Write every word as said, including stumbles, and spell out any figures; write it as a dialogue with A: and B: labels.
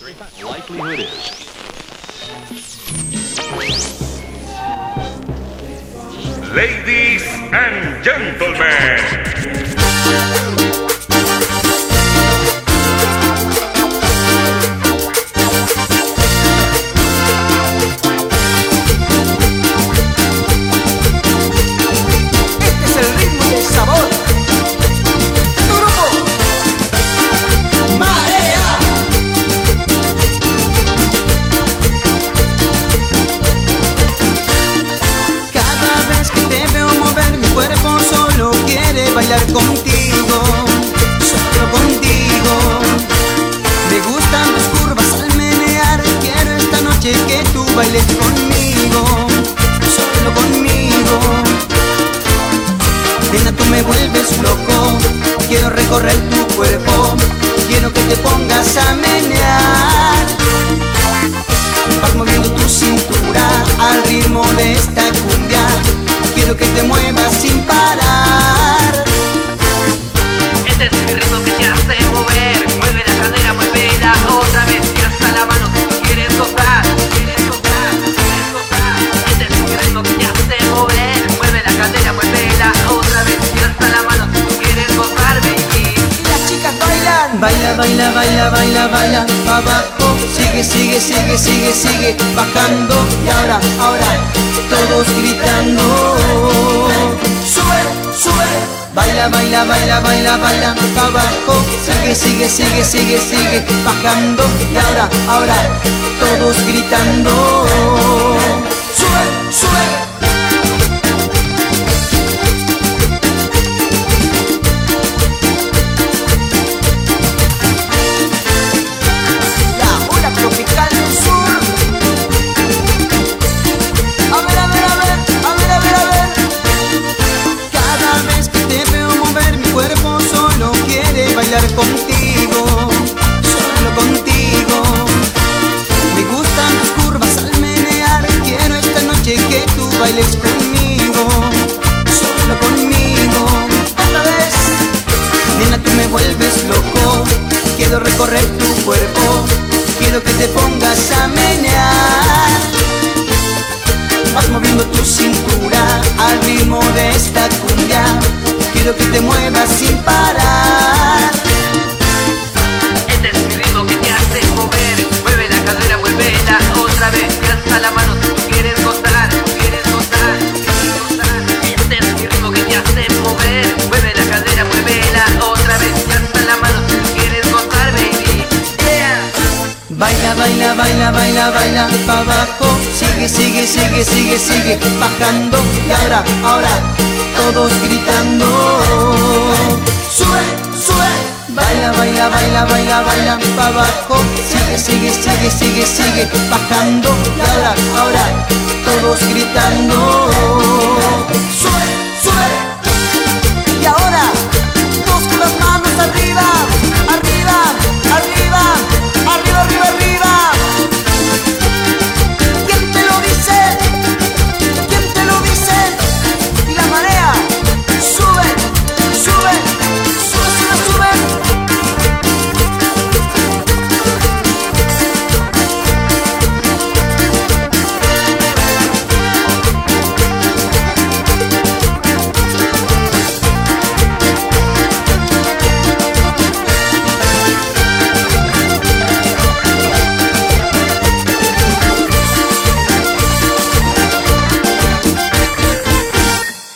A: Likelihood is.
B: Ladies and gentlemen.
C: Bailar contigo, solo contigo. Me gustan tus curvas al menear. Quiero esta noche que tú bailes conmigo, solo conmigo. Nena, tú me vuelves loco. Quiero recorrer tu cuerpo. Quiero que te pongas a menear. Vas moviendo tu cintura al ritmo de esta cumbia. Quiero que te muevas sin parar.
D: Este es mi ritmo que te hace mover. Mueve la cadera, muévela otra vez. Y hasta la mano si tú quieres gozar. Quieres gozar, quieres gozar. Este es mi ritmo que te hace mover. Mueve la cadera, muévela otra vez. Y hasta la mano si tú quieres gozar, baby.
C: Y las chicas bailan. Baila, baila, baila, baila, baila. Pa' abajo. Sigue, sigue, sigue, sigue, sigue. Bajando. Y ahora, ahora. Todos gritando. Sube, sube. Baila, baila, baila, baila, baila, pa' abajo. Sigue, sigue, sigue, sigue, sigue. Bajando. Y ahora, ahora. Todos gritando. Sube, sube. Contigo, solo contigo. Me gustan tus curvas al menear. Quiero esta noche que tú bailes conmigo, solo conmigo. Otra vez. Nena, tú me vuelves loco. Quiero recorrer tu cuerpo. Quiero que te pongas a menear. Vas moviendo tu cintura al ritmo de esta cumbia. Quiero que te muevas sin parar.
D: Este es mi ritmo que te hace mover. Mueve la cadera, muévela otra vez. Y hasta la mano si tú quieres gozar. Quieres gozar, quieres gozar. Este es mi ritmo que te hace mover. Mueve la cadera, muévela otra vez. Y hasta la mano si tú quieres gozar, baby. Yeah.
C: Baila, baila, baila, baila, baila, pa' abajo. Sigue, sigue, sigue, sigue, sigue. Bajando. Y ahora, ahora. Todos gritando. Sube, sube. Baila, baila, baila, baila, baila, pa' abajo. Sigue, sigue, sigue, sigue, sigue. Bajando. Y ahora, ahora. Todos gritando.